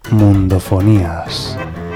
Mundofonías.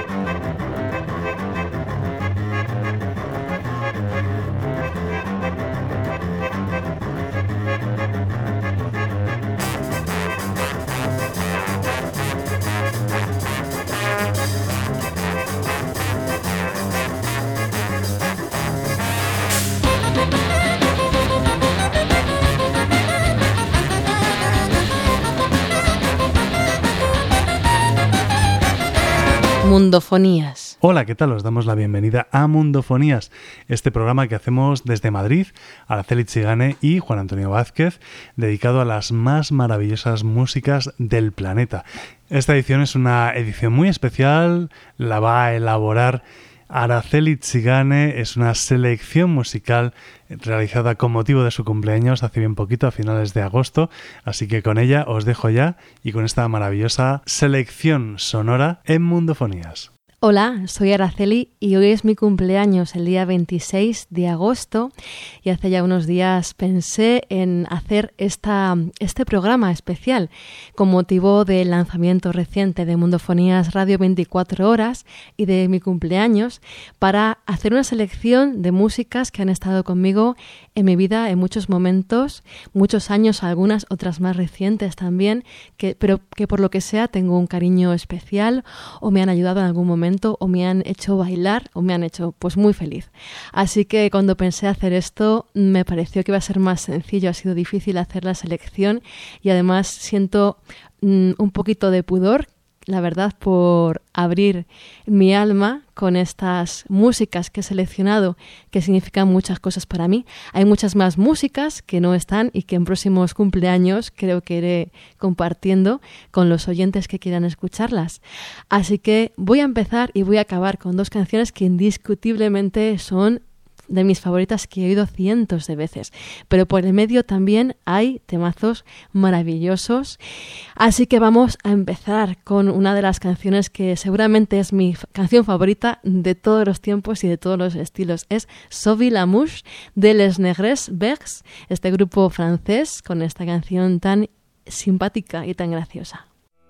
Mundofonías. Hola, ¿qué tal? Os damos la bienvenida a Mundofonías, este programa que hacemos desde Madrid, Araceli Txigane y Juan Antonio Vázquez, dedicado a las más maravillosas músicas del planeta. Esta edición es una edición muy especial, la va a elaborar Araceli Txigane, es una selección musical realizada con motivo de su cumpleaños hace bien poquito, a finales de agosto, así que con ella os dejo ya y con esta maravillosa selección sonora en Mundofonías. Hola, soy Araceli y hoy es mi cumpleaños, el día 26 de agosto, y hace ya unos días pensé en hacer este programa especial con motivo del lanzamiento reciente de Mundofonías Radio 24 Horas y de mi cumpleaños, para hacer una selección de músicas que han estado conmigo en mi vida en muchos momentos, muchos años, algunas, otras más recientes también, pero que por lo que sea tengo un cariño especial o me han ayudado en algún momento o me han hecho bailar o me han hecho pues muy feliz. Así que cuando pensé hacer esto me pareció que iba a ser más sencillo, ha sido difícil hacer la selección y además siento un poquito de pudor, la verdad, por abrir mi alma con estas músicas que he seleccionado que significan muchas cosas para mí. Hay muchas más músicas que no están y que en próximos cumpleaños creo que iré compartiendo con los oyentes que quieran escucharlas. Así que voy a empezar y voy a acabar con dos canciones que indiscutiblemente son de mis favoritas, que he oído cientos de veces, pero por el medio también hay temazos maravillosos. Así que vamos a empezar con una de las canciones que seguramente es mi canción favorita de todos los tiempos y de todos los estilos. Es Sauve la Mouche de Les Negres Verts, este grupo francés con esta canción tan simpática y tan graciosa.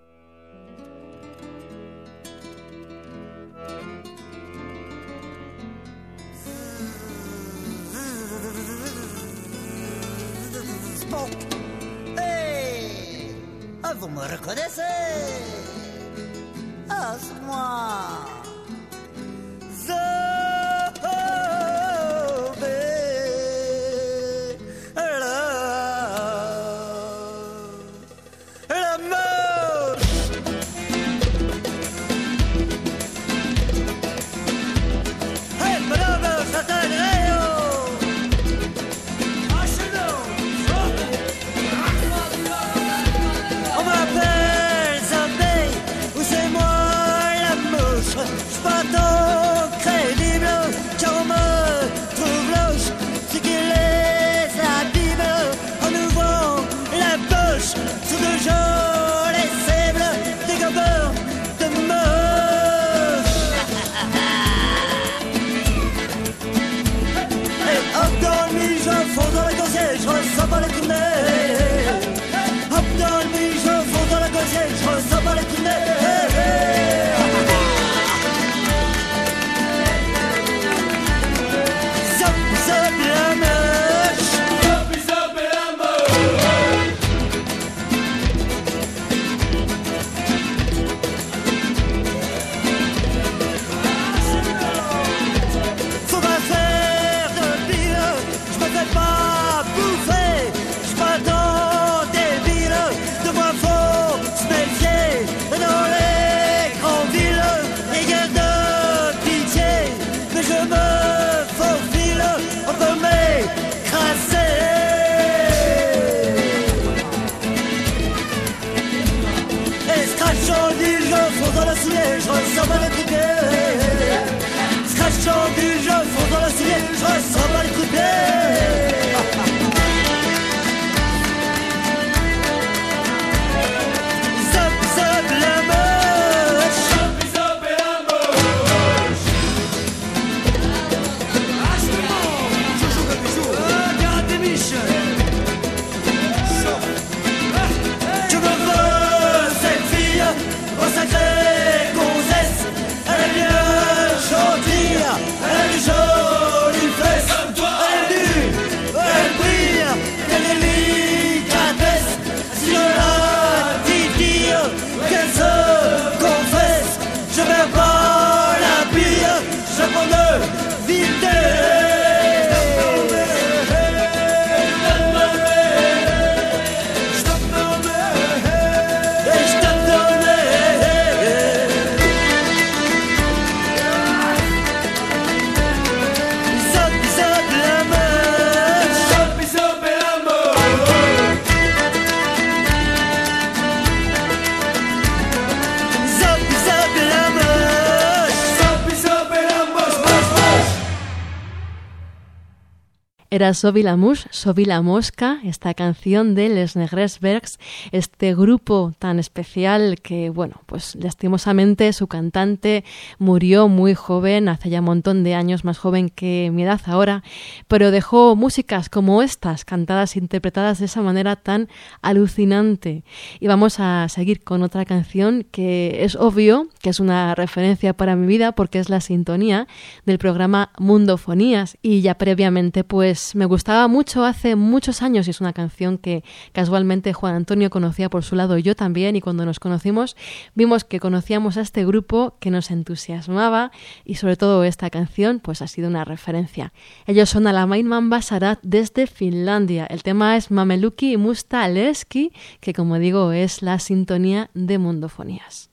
Vous me reconnaissez? Ah, c'est moi. La mouche. Hey, madame, ça t'agrée. On m'appelle Zombie, ou c'est moi la mouche. J'suis pas tant crédible, car on me trouve louche. C'est qu'il les abîme en ouvrant la bouche. Sous de jolis cibles, des gobeurs de mouches. Et hop dans le nuit, je fonds dans la gaussière, je ressens pas les tournées. Hop dans le nuit, je fonds dans la gaussière, je ressens pas les tournées. Zop, zop, la mouche. Zop, zop, la mouche. Faut pas faire de pire, je me fais pas bouffer. J'suis pas tant débile, de moi faut se méfier. Dans les grandes villes, les guerres de pitié. Mais je me faufile, on peut m'écraser. Et scratch en ville, je fonds dans la soulier, je ressens pas les coups de pied. Scratch en ville, je fonds dans la soulier, je ressens pas les coups de pied. Zop, zop, la mouche. Zop, zop, la mouche. Ah, je me mange. Je joue comme des jours. Garde des miches. Je me veux cette fille au sacré Era Sobi la Mouche, Sobi la Mosca, esta canción de Les Negres Verds, este grupo tan especial que, bueno, pues lastimosamente su cantante murió muy joven, hace ya un montón de años, más joven que mi edad ahora, pero dejó músicas como estas, cantadas e interpretadas de esa manera tan alucinante. Y vamos a seguir con otra canción que es obvio que es una referencia para mi vida porque es la sintonía del programa Mundofonías y ya previamente pues me gustaba mucho hace muchos años y es una canción que casualmente Juan Antonio conocía por su lado y yo también, y cuando nos conocimos vimos que conocíamos a este grupo que nos entusiasmaba y sobre todo esta canción pues ha sido una referencia. Ellos son Alamainman Basarat desde Finlandia. El tema es Mameluki Musta Leski, que como digo es la sintonía de Mundofonías.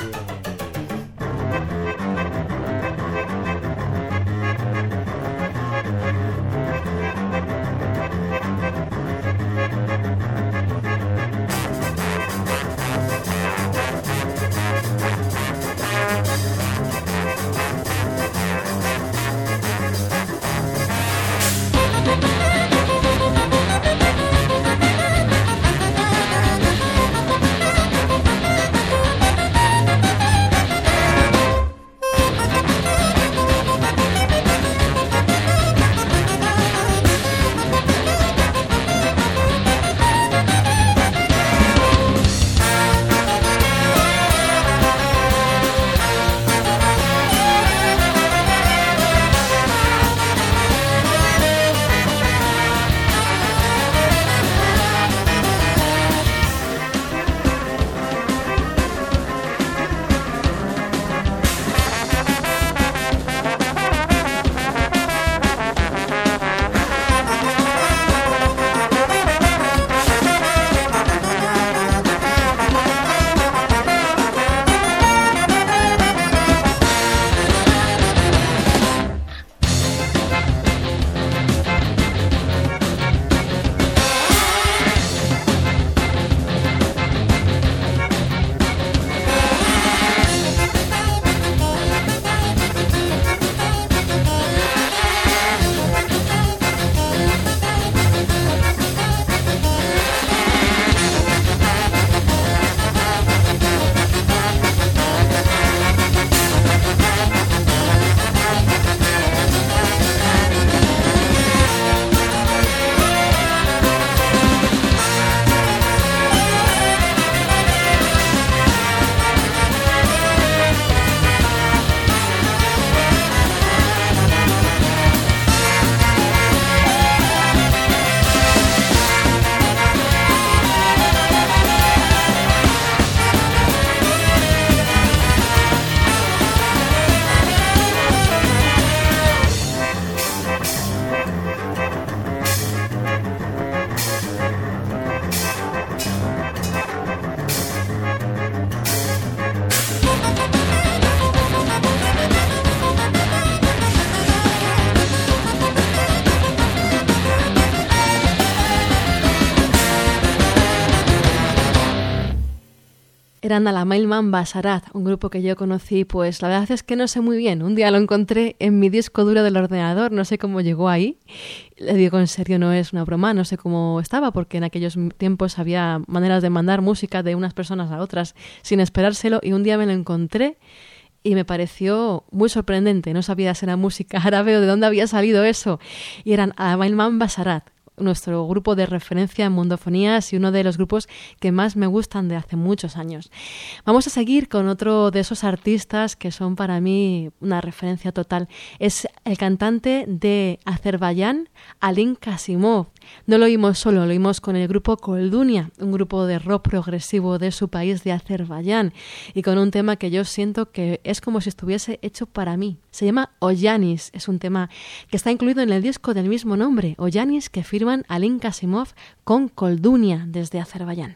Eran Alamainman Basarat, un grupo que yo conocí, pues la verdad es que no sé muy bien. Un día lo encontré en mi disco duro del ordenador, no sé cómo llegó ahí. Le digo, en serio, no es una broma, no sé cómo estaba, porque en aquellos tiempos había maneras de mandar música de unas personas a otras sin esperárselo, y un día me lo encontré y me pareció muy sorprendente. No sabía si era música árabe o de dónde había salido eso. Y eran Alamainman Basarat, nuestro grupo de referencia en Mundofonías y uno de los grupos que más me gustan de hace muchos años. Vamos a seguir con otro de esos artistas que son para mí una referencia total. Es el cantante de Azerbaiyán, Alin Kasimov. No lo oímos solo, lo oímos con el grupo Koldunia, un grupo de rock progresivo de su país, de Azerbaiyán, y con un tema que yo siento que es como si estuviese hecho para mí. Se llama Oyanis, es un tema que está incluido en el disco del mismo nombre, Oyanis, que firman Alin Kasimov con Koldunia desde Azerbaiyán.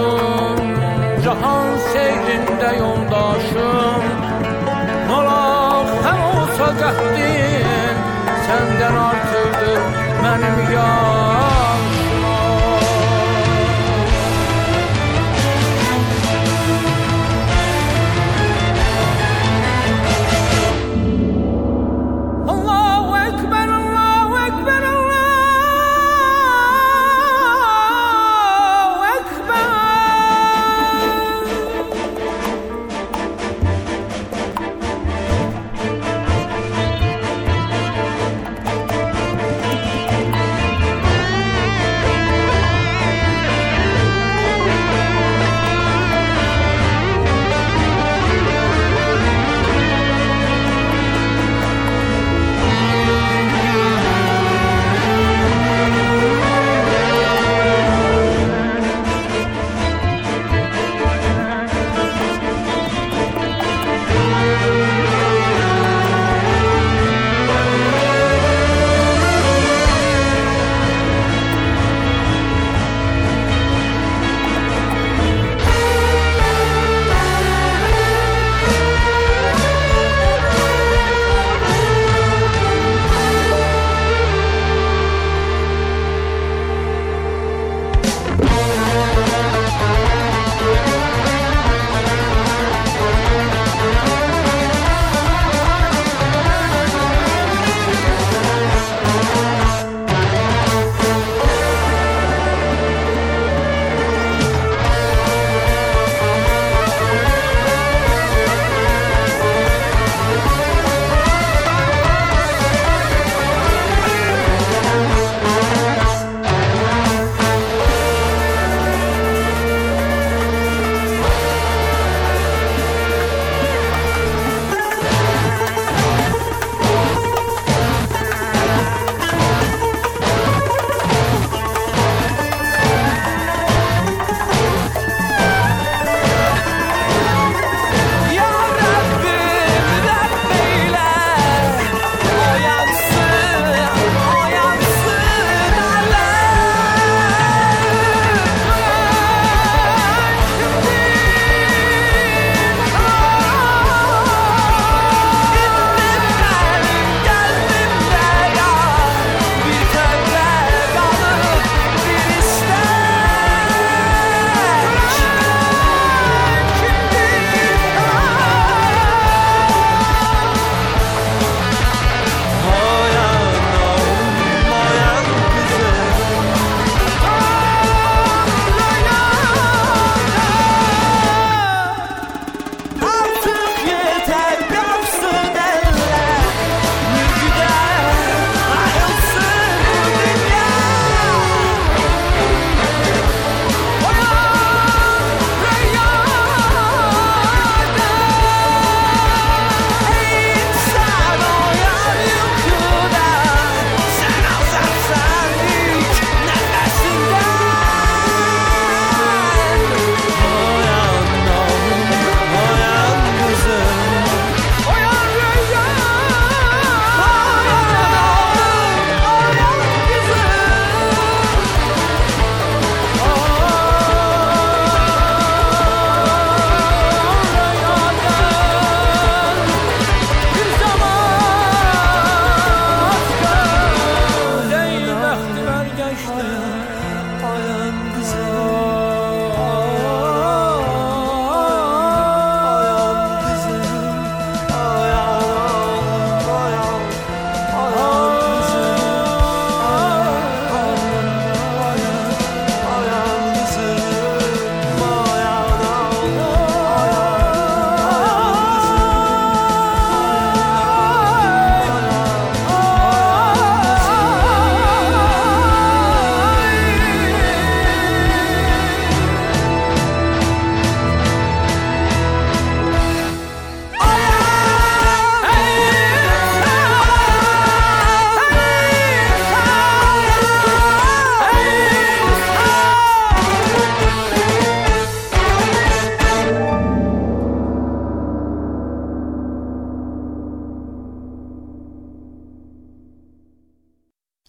dostum, cahan seyrinde yoldaşım. Mola hem olsa qəddin, senden artırdır benim yaşım. Allahu Ekber, Allahu Ekber, Allahu Ekber.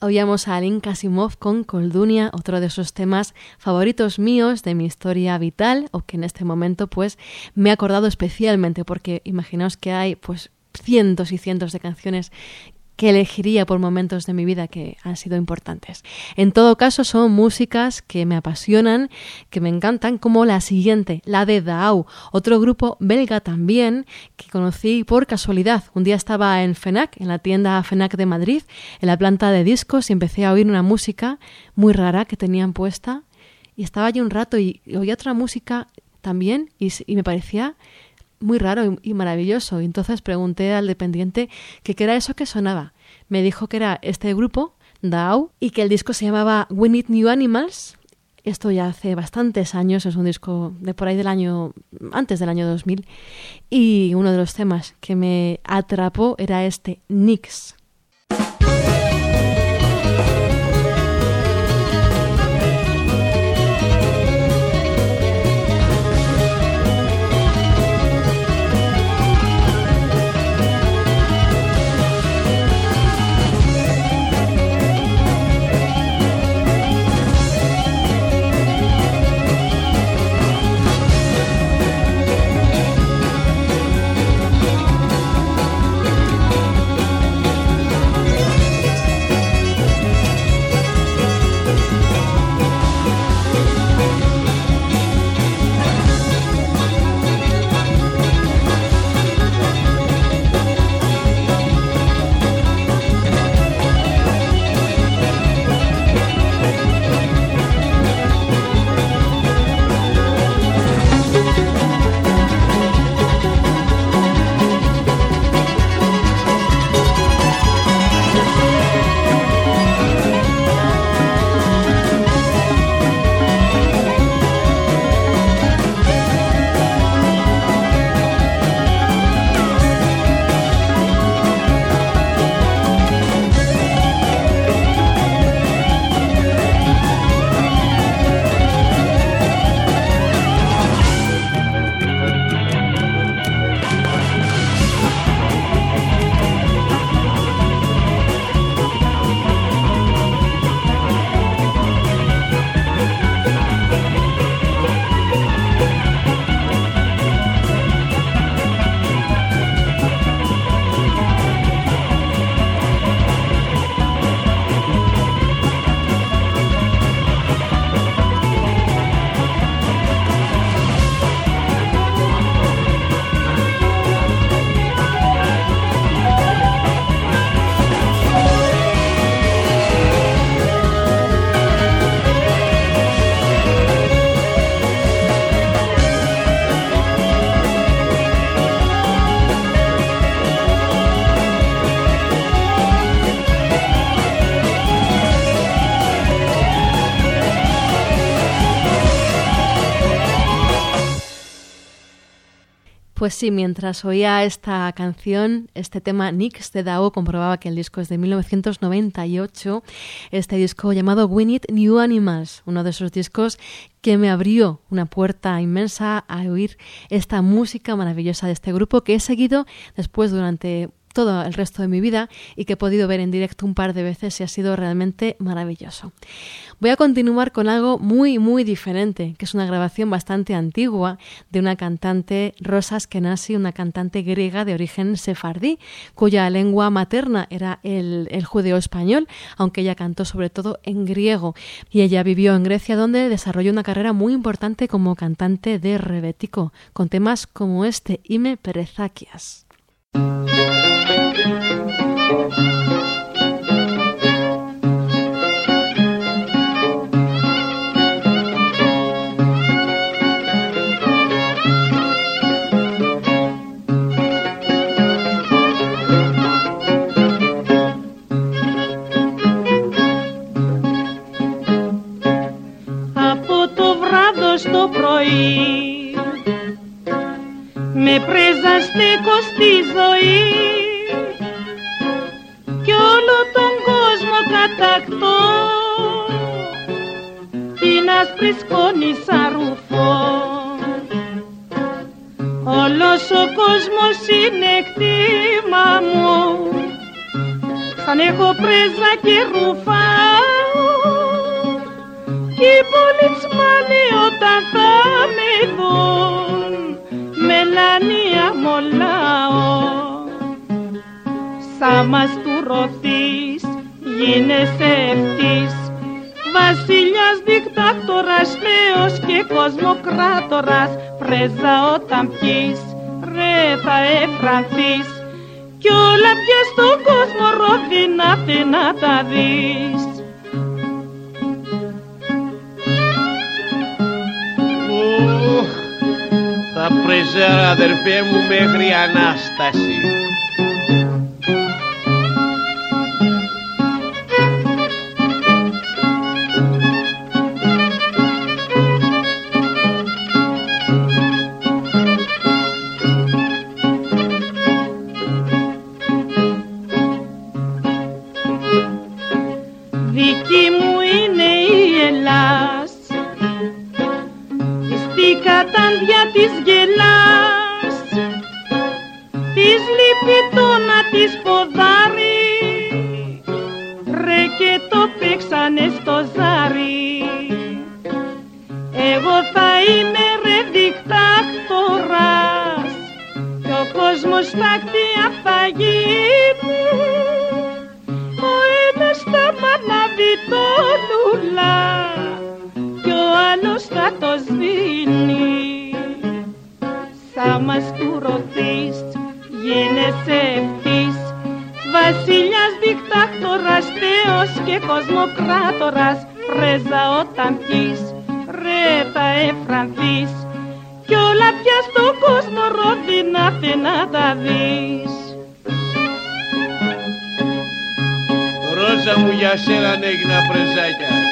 Oíamos a Aline Kasimov con Koldunia, otro de esos temas favoritos míos de mi historia vital, o que en este momento pues me he acordado especialmente, porque imaginaos que hay pues cientos y cientos de canciones que elegiría por momentos de mi vida que han sido importantes. En todo caso, son músicas que me apasionan, que me encantan, como la siguiente, la de Daau, otro grupo belga también, que conocí por casualidad. Un día estaba en FNAC, en la tienda FNAC de Madrid, en la planta de discos, y empecé a oír una música muy rara que tenían puesta, y estaba allí un rato y oía otra música también, y me parecía muy raro y maravilloso. Y entonces pregunté al dependiente que qué era eso que sonaba. Me dijo que era este grupo, Daau, y que el disco se llamaba We Need New Animals. Esto ya hace bastantes años, es un disco de por ahí antes del año 2000. Y uno de los temas que me atrapó era este, Nix. Pues sí, mientras oía esta canción, este tema Nix de Daau, comprobaba que el disco es de 1998, este disco llamado We Need New Animals, uno de esos discos que me abrió una puerta inmensa a oír esta música maravillosa de este grupo que he seguido después durante todo el resto de mi vida y que he podido ver en directo un par de veces y ha sido realmente maravilloso. Voy a continuar con algo muy, muy diferente, que es una grabación bastante antigua de una cantante, Rosa Askenazi, una cantante griega de origen sefardí, cuya lengua materna era el judeo español, aunque ella cantó sobre todo en griego. Y ella vivió en Grecia, donde desarrolló una carrera muy importante como cantante de rebetiko, con temas como este, Ime Perezakias. Από το βράδο στο πρωί με πρέζα στέκω στη ζωή κι όλο τον κόσμο κατακτώ την άσπρη σκόνη σαν ρουφό. Όλος ο κόσμος είναι κτήμα μου, σ' σαν έχω πρέζα και ρουφάω κι οι πολιτσμάνοι όταν θα με δουν μελανία μολάω. Σα μας τουρωθείς γίνεσαι ευτής, βασιλιάς, δικτάκτορας, θεός και κοσμοκράτορας, πρέζα όταν πιείς ρε θα εφρανθείς κι όλα πια στον κόσμο ρόδινα να τα δεις. Θα πρεζέρα αδερφέ μου μέχρι Ανάσταση. Δική μου είναι η Ελλάς, στη κατάντια της γελάς, της λείπει το να της ποδάρει, ρε και το παίξανε στο ζάρι. Εγώ θα είμαι ρε δικτάκτορας κι ο κόσμος τάκτια θα γίνει. Ο ένας θα μανάβει το λουλά κι ο άλλος θα το σβήνει. Σα μας τουρωθείς γίνεσαι ευτής, βασιλιάς, δικτάκτορας, θεός και κοσμοκράτορας, πρέζα όταν πιείς ρε θα εφρανθείς κι όλα πια στον κόσμο ρόδινα να τα δεις. Ρόζα μου για σένα έγινα πρεζάκιας.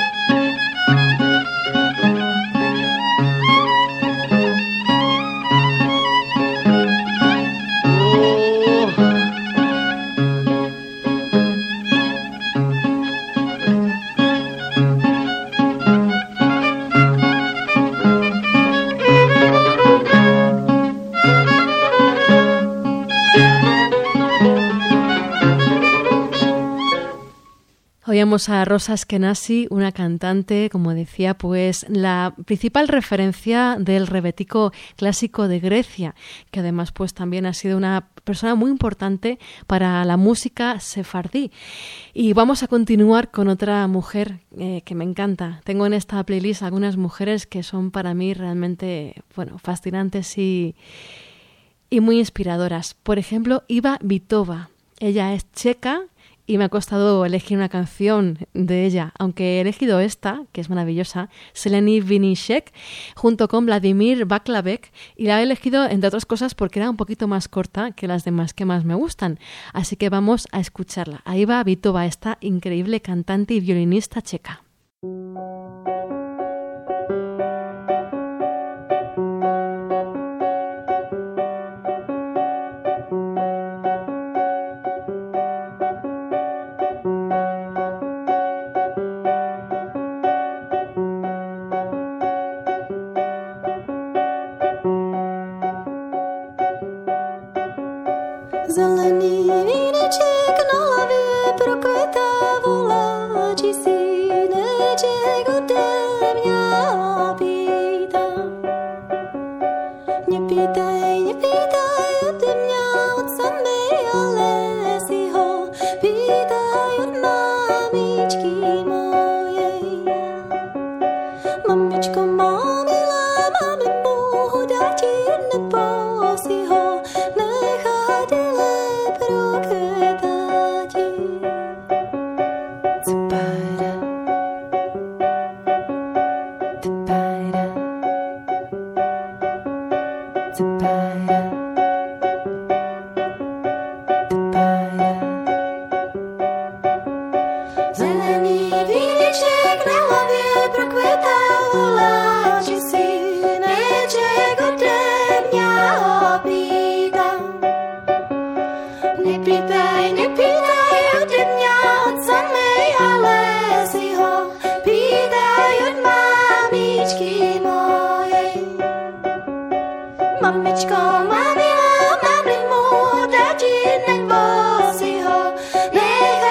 Oíamos a Rosa Eskenazi, una cantante, como decía, pues la principal referencia del rebético clásico de Grecia, que además pues también ha sido una persona muy importante para la música sefardí. Y vamos a continuar con otra mujer que me encanta. Tengo en esta playlist algunas mujeres que son para mí realmente, bueno, fascinantes y muy inspiradoras. Por ejemplo, Iva Vitova. Ella es checa y me ha costado elegir una canción de ella, aunque he elegido esta, que es maravillosa, Seleni Vinishek, junto con Vladimir Baklavek, y la he elegido, entre otras cosas, porque era un poquito más corta que las demás que más me gustan. Así que vamos a escucharla. Ahí va Vitova, esta increíble cantante y violinista checa. Zelený víneček na hlavě prokvetá, volá, či syneček ode mě pýtá. Nepýtaj ode mě od samej, ale si ho pýtaj od mamičky mojej. Mamičko má milá, mám-li mohu dát ti, nebo si ho nechat Zelený víneček na hlavě prokvetá, volá, či syneček ode mě pýtá. Nepýtaj ode mě od samej, ale si ho pýtaj od mamičky mojej. Mamičko, má milá, mám-li mu dát, nebo si ho nechá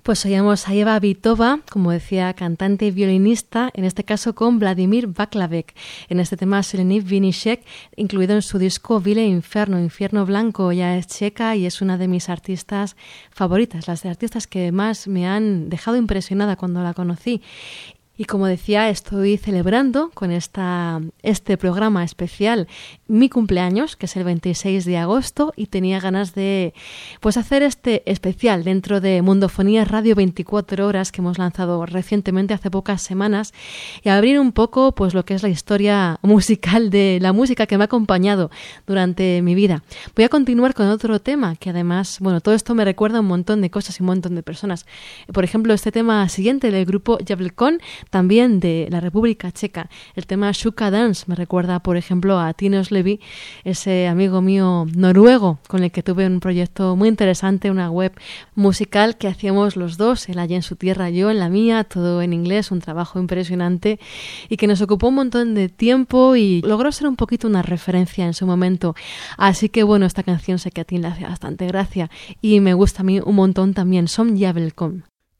Pues oíamos a Eva Vitova, como decía, cantante y violinista, en este caso con Vladimir Vaclavek, en este tema Seleny Vinishek, incluido en su disco Vile Inferno, Infierno Blanco. Ella es checa y es una de mis artistas favoritas, las de artistas que más me han dejado impresionada cuando la conocí. Y como decía, estoy celebrando con este programa especial mi cumpleaños, que es el 26 de agosto, y tenía ganas de hacer este especial dentro de Mundofonías Radio 24 Horas que hemos lanzado recientemente, hace pocas semanas, y abrir un poco pues lo que es la historia musical de la música que me ha acompañado durante mi vida. Voy a continuar con otro tema que además, todo esto me recuerda un montón de cosas y un montón de personas. Por ejemplo, este tema siguiente del grupo Jablko, también de la República Checa. El tema Shuka Dance me recuerda, por ejemplo, a Tinos Levi, ese amigo mío noruego con el que tuve un proyecto muy interesante, una web musical que hacíamos los dos, él allá en su tierra, yo en la mía, todo en inglés, un trabajo impresionante y que nos ocupó un montón de tiempo y logró ser un poquito una referencia en su momento. Así que esta canción sé que a ti le hace bastante gracia y me gusta a mí un montón también. Som Jablko.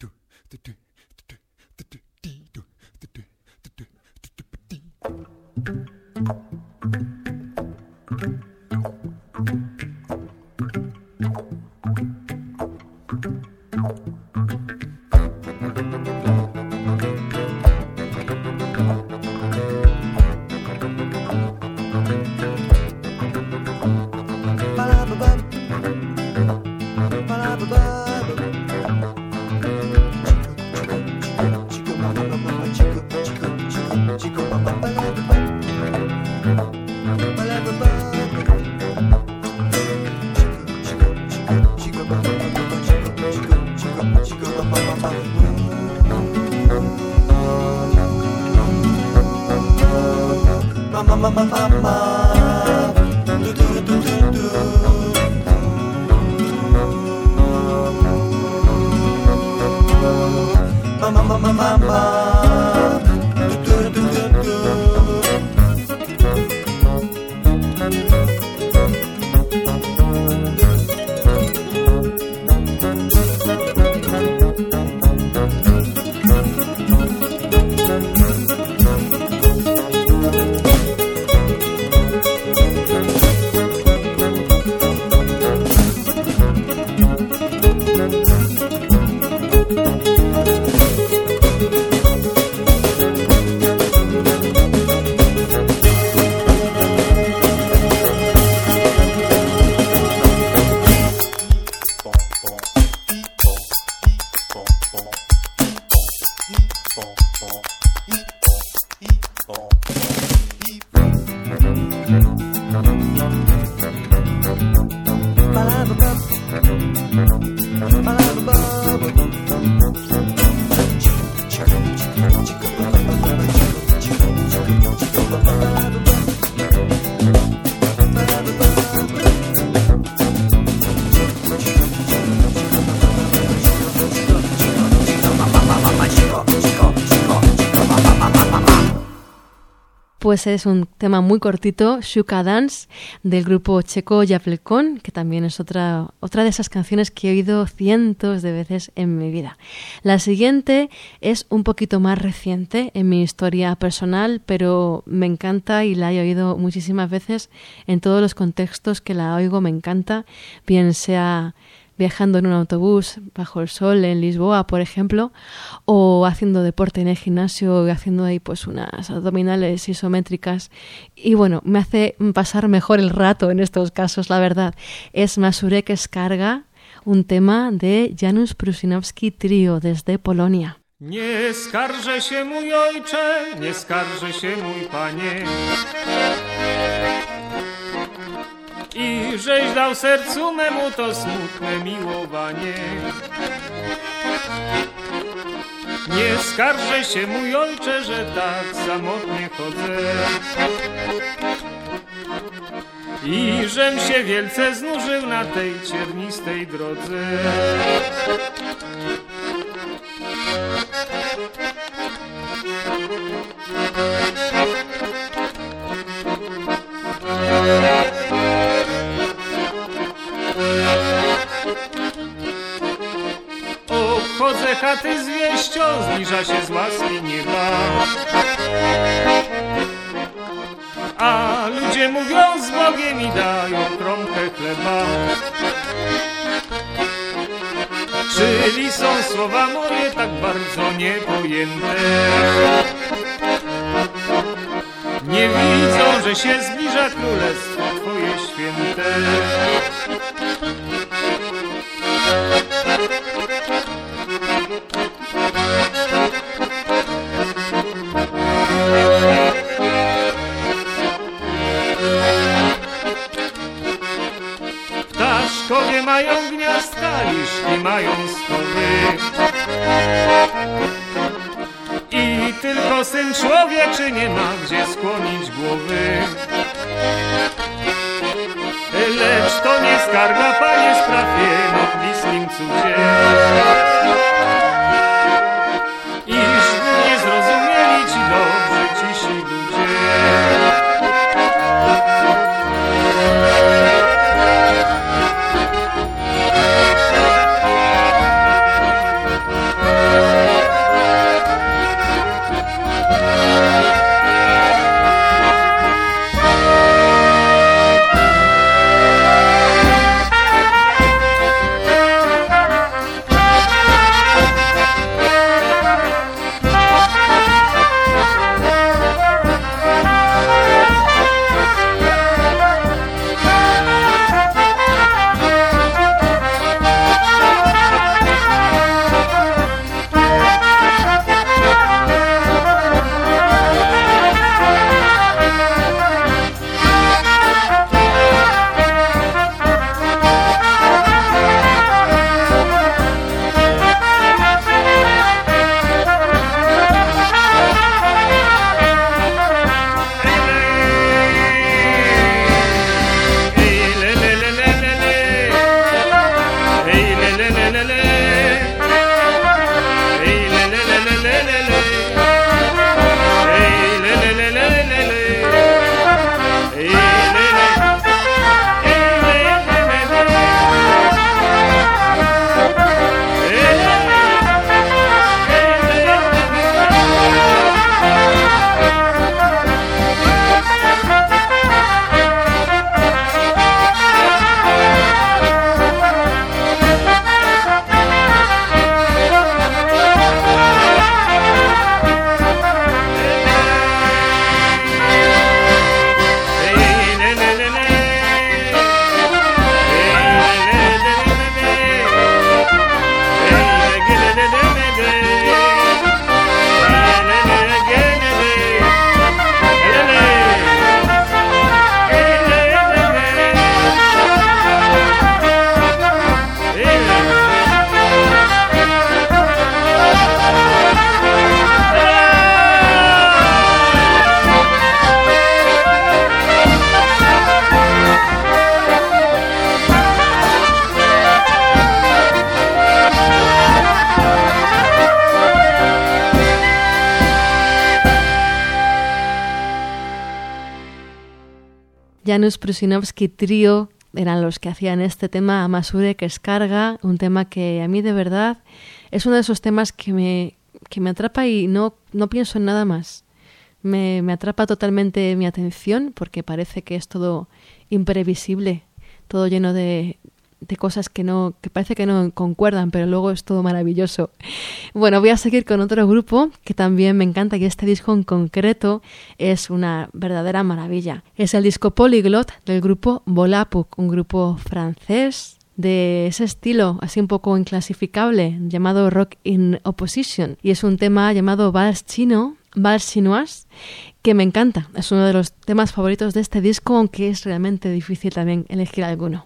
Pues es un tema muy cortito, Shuka Dance, del grupo checo Jablko, que también es otra de esas canciones que he oído cientos de veces en mi vida. La siguiente es un poquito más reciente en mi historia personal, pero me encanta y la he oído muchísimas veces en todos los contextos que la oigo, me encanta, bien sea viajando en un autobús bajo el sol en Lisboa, por ejemplo, o haciendo deporte en el gimnasio y haciendo ahí pues unas abdominales isométricas. Y me hace pasar mejor el rato en estos casos, la verdad. Es Mazurek Skarga, un tema de Janusz Prusinowski Trio desde Polonia. Nie skarżę się mój ojcze, nie skarżę się mój panie. I żeś dał sercu memu to smutne miłowanie. Nie skarżę się mój ojcze, że tak samotnie chodzę i żem się wielce znużył na tej ciernistej drodze. obchodzę chaty z wieścią, zbliża się z łaski nieba. A ludzie mówią z Bogiem i dają kromkę chleba. Czyli są słowa moje tak bardzo niepojęte. Nie widzą, że się zbliża królestwo Twoje święte. Ptaszkowie mają gniazdka, liszki mają schody. I tylko Syn Człowieczy nie ma gdzie skłonić głowy. Lecz to nie skarga, Panie, spraw Jeno w bliskim cudzie. Iż nie zrozumieli Ci dobrzy cisi ludzie. Janusz Prusinowski Trio eran los que hacían este tema Amazurek Escarga, un tema que a mí de verdad es uno de esos temas que me atrapa y no pienso en nada más. Me atrapa totalmente mi atención porque parece que es todo imprevisible, todo lleno de cosas que parece que no concuerdan, pero luego es todo maravilloso. Bueno, voy a seguir con otro grupo que también me encanta y este disco en concreto es una verdadera maravilla. Es el disco Polyglot del grupo Volapük, un grupo francés de ese estilo así un poco inclasificable llamado Rock in Opposition, y es un tema llamado Vals Chinois, que me encanta. Es uno de los temas favoritos de este disco, aunque es realmente difícil también elegir alguno.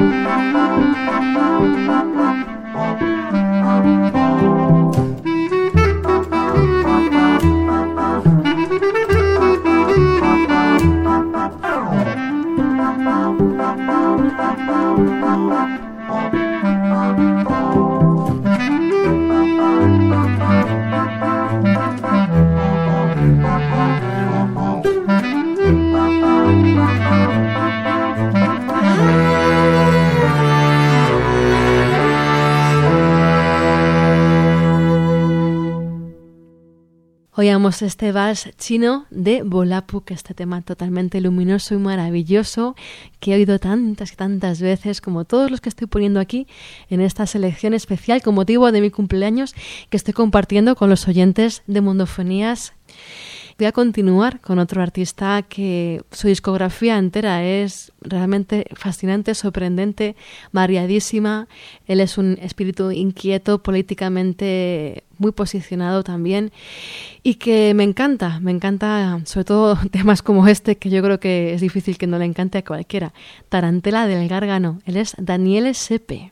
Oíamos este vals chino de Volapük, este tema totalmente luminoso y maravilloso que he oído tantas y tantas veces, como todos los que estoy poniendo aquí en esta selección especial con motivo de mi cumpleaños que estoy compartiendo con los oyentes de Mundofonías. Voy a continuar con otro artista que su discografía entera es realmente fascinante, sorprendente, variadísima. Él es un espíritu inquieto, políticamente muy posicionado también y que me encanta sobre todo temas como este que yo creo que es difícil que no le encante a cualquiera. Tarantela del Gárgano. Él es Daniele Sepe.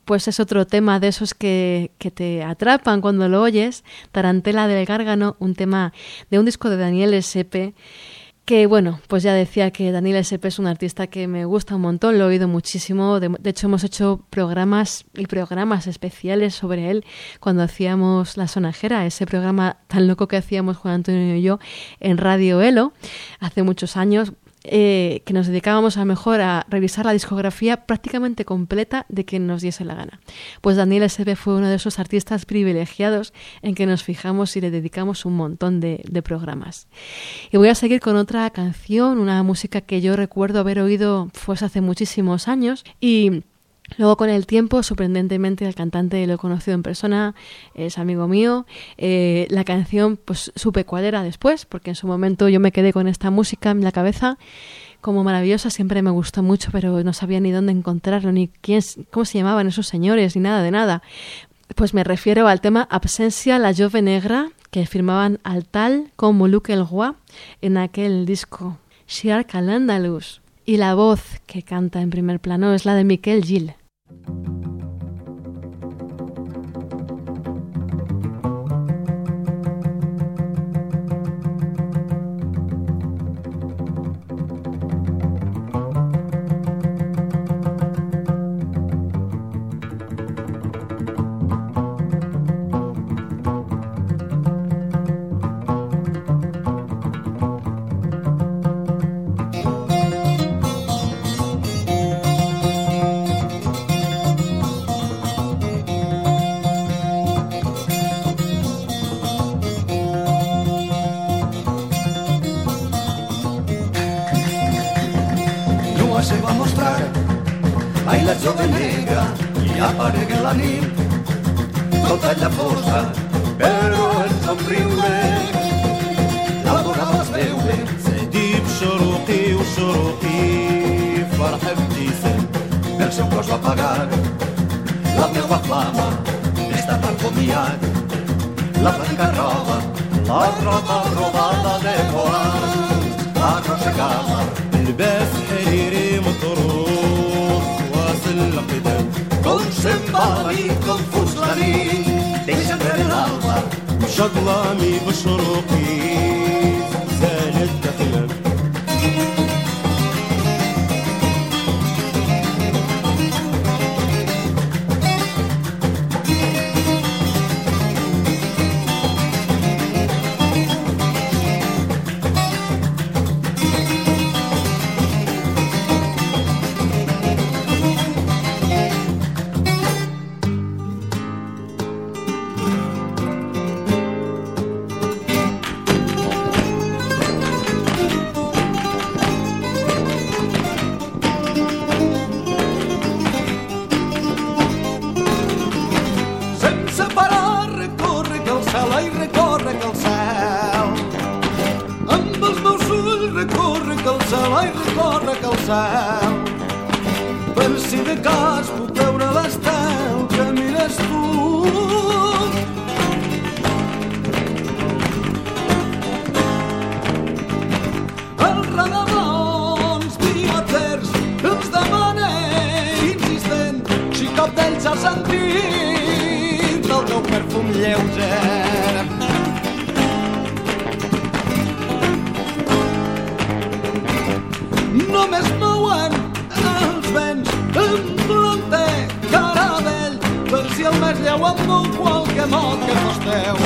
pues es otro tema de esos que te atrapan cuando lo oyes. Tarantela del Gárgano, un tema de un disco de Daniel S.P., que bueno, pues ya decía que Daniel S.P. es un artista que me gusta un montón, lo he oído muchísimo, de hecho hemos hecho programas especiales sobre él cuando hacíamos La Sonajera, ese programa tan loco que hacíamos Juan Antonio y yo en Radio Elo hace muchos años, que nos dedicábamos a lo mejor a revisar la discografía prácticamente completa de quien nos diese la gana. Pues Daniel S.P. fue uno de esos artistas privilegiados en que nos fijamos y le dedicamos un montón de programas. Y voy a seguir con otra canción, una música que yo recuerdo haber oído pues hace muchísimos años y luego con el tiempo, sorprendentemente, el cantante lo he conocido en persona, es amigo mío. La canción, pues supe cuál era después, porque en su momento yo me quedé con esta música en la cabeza como maravillosa, siempre me gustó mucho, pero no sabía ni dónde encontrarlo, ni cómo se llamaban esos señores, ni nada de nada. Pues me refiero al tema Absència la Jove Negra, que firmaban Altal con Moluc el Roi en aquel disco, Xiarc al-Andalus. Y la voz que canta en primer plano es la de Miquel Gil. se va mostrar. Ai, la jove negra, i aparegué la nit, tota ella fosa, però el somriure. La bona vas veure, سعدي بشروقي وشروقي فرح ابتسام. el seu cos va pagar, la meva flama està tan comiat, la blanca roba, la roba robada de Moran, arrossegada. لباس حريري مطروح واصل القدام. Com se'n va la nit, com fus la nit, deixa enrere l'alba. شظلامي بشروقي زالت تخلف. Per si de cas puc veure l'estel que mires tu. Els regalons viatgers els demane insistent, si cap d'ells ha sentit el teu perfum lleuger. Només mouen els vents en planter caravell, per si el més lleu em mou qualque mot que fos teu.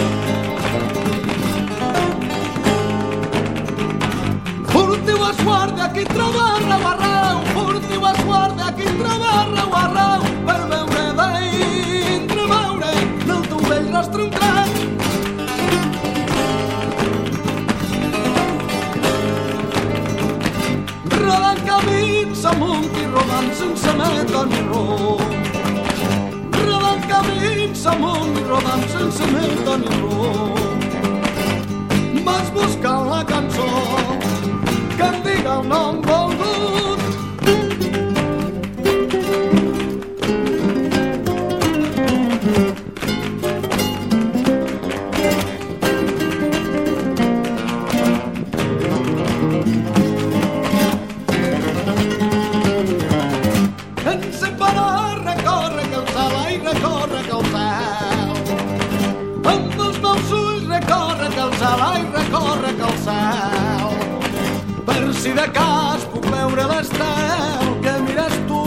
Furtiu es guarda qui troba arreu arreu, furtiu es guarda qui troba arreu arreu, per veure dintre veure el teu vell rostre entrat. Rodant camins amunt i rodant sense meta ni rumb. Rodant camins amunt i rodant sense meta ni rumb. Vas buscant la cançó que em diga el nom volgut. els ulls, recorre que els ala i recorre que el cel. Per si de cas puc veure l'estel que mires tu.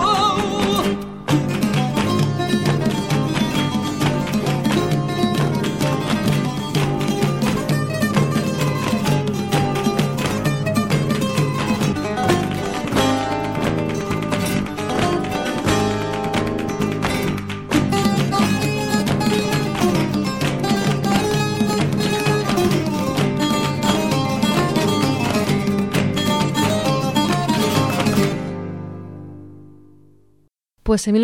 Pues en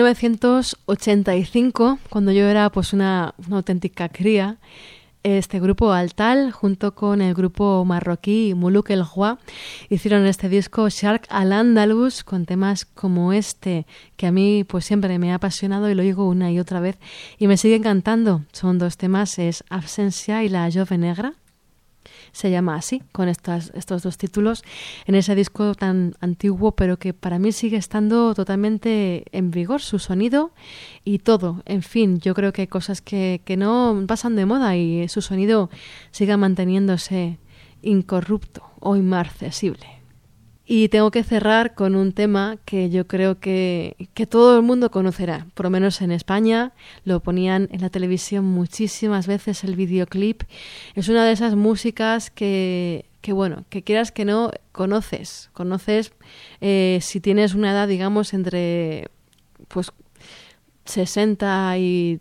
1985, cuando yo era pues una auténtica cría, este grupo Altal, junto con el grupo marroquí Moulouk El Roi, hicieron este disco Sharq al-Andalus con temas como este, que a mí pues siempre me ha apasionado y lo oigo una y otra vez y me sigue encantando. Son dos temas, es Absencia y La Jove Negra. Se llama así, con estos dos títulos, en ese disco tan antiguo, pero que para mí sigue estando totalmente en vigor, su sonido y todo. En fin, yo creo que hay cosas que no pasan de moda y su sonido siga manteniéndose incorrupto o inmarcesible. Y tengo que cerrar con un tema que yo creo que todo el mundo conocerá, por lo menos en España. Lo ponían en la televisión muchísimas veces, el videoclip. Es una de esas músicas que bueno, que quieras que no, conoces si tienes una edad, digamos, entre pues 60 y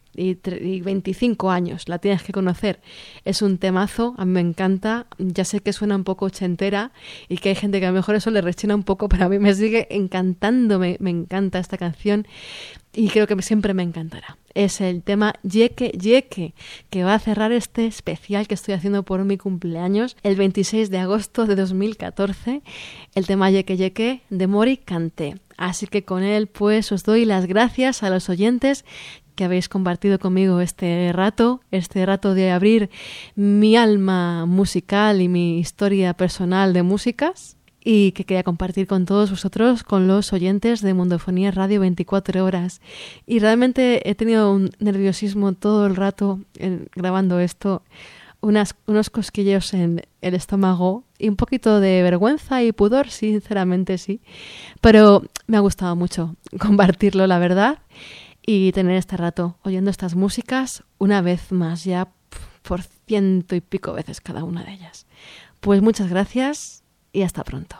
25 años, la tienes que conocer. Es un temazo, a mí me encanta. Ya sé que suena un poco ochentera y que hay gente que a lo mejor eso le rechina un poco, pero a mí me sigue encantando, me encanta esta canción y creo que siempre me encantará. Es el tema Yeque Yeque, que va a cerrar este especial que estoy haciendo por mi cumpleaños el 26 de agosto de 2014, el tema Yeque Yeque de Mori Kanté. Así que con él pues os doy las gracias a los oyentes que habéis compartido conmigo este rato de abrir mi alma musical y mi historia personal de músicas, y que quería compartir con todos vosotros, con los oyentes de Mundofonía Radio 24 horas. Y realmente he tenido un nerviosismo todo el rato grabando esto, unos cosquilleos en el estómago y un poquito de vergüenza y pudor, sinceramente sí. Pero me ha gustado mucho compartirlo, la verdad, y tener este rato oyendo estas músicas una vez más, ya por 100 y pico veces cada una de ellas. Pues muchas gracias y hasta pronto.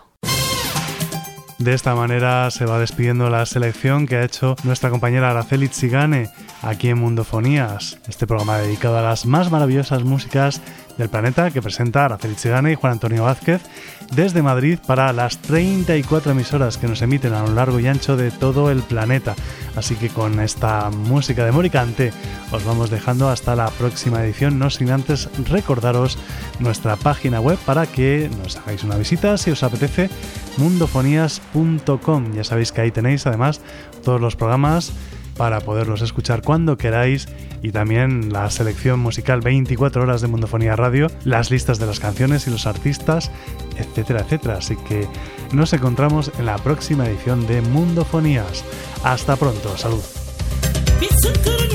De esta manera se va despidiendo la selección que ha hecho nuestra compañera Araceli Tsigane aquí en Mundofonías, este programa dedicado a las más maravillosas músicas del planeta que presenta Araceli Tsigane y Juan Antonio Vázquez desde Madrid para las 34 emisoras que nos emiten a lo largo y ancho de todo el planeta. Así que con esta música de Mori Kanté os vamos dejando hasta la próxima edición, no sin antes recordaros nuestra página web para que nos hagáis una visita si os apetece, mundofonías.com. Ya sabéis que ahí tenéis además todos los programas para poderlos escuchar cuando queráis, y también la selección musical 24 horas de Mundofonía Radio, las listas de las canciones y los artistas, etcétera, etcétera. Así que nos encontramos en la próxima edición de Mundofonías. Hasta pronto, salud.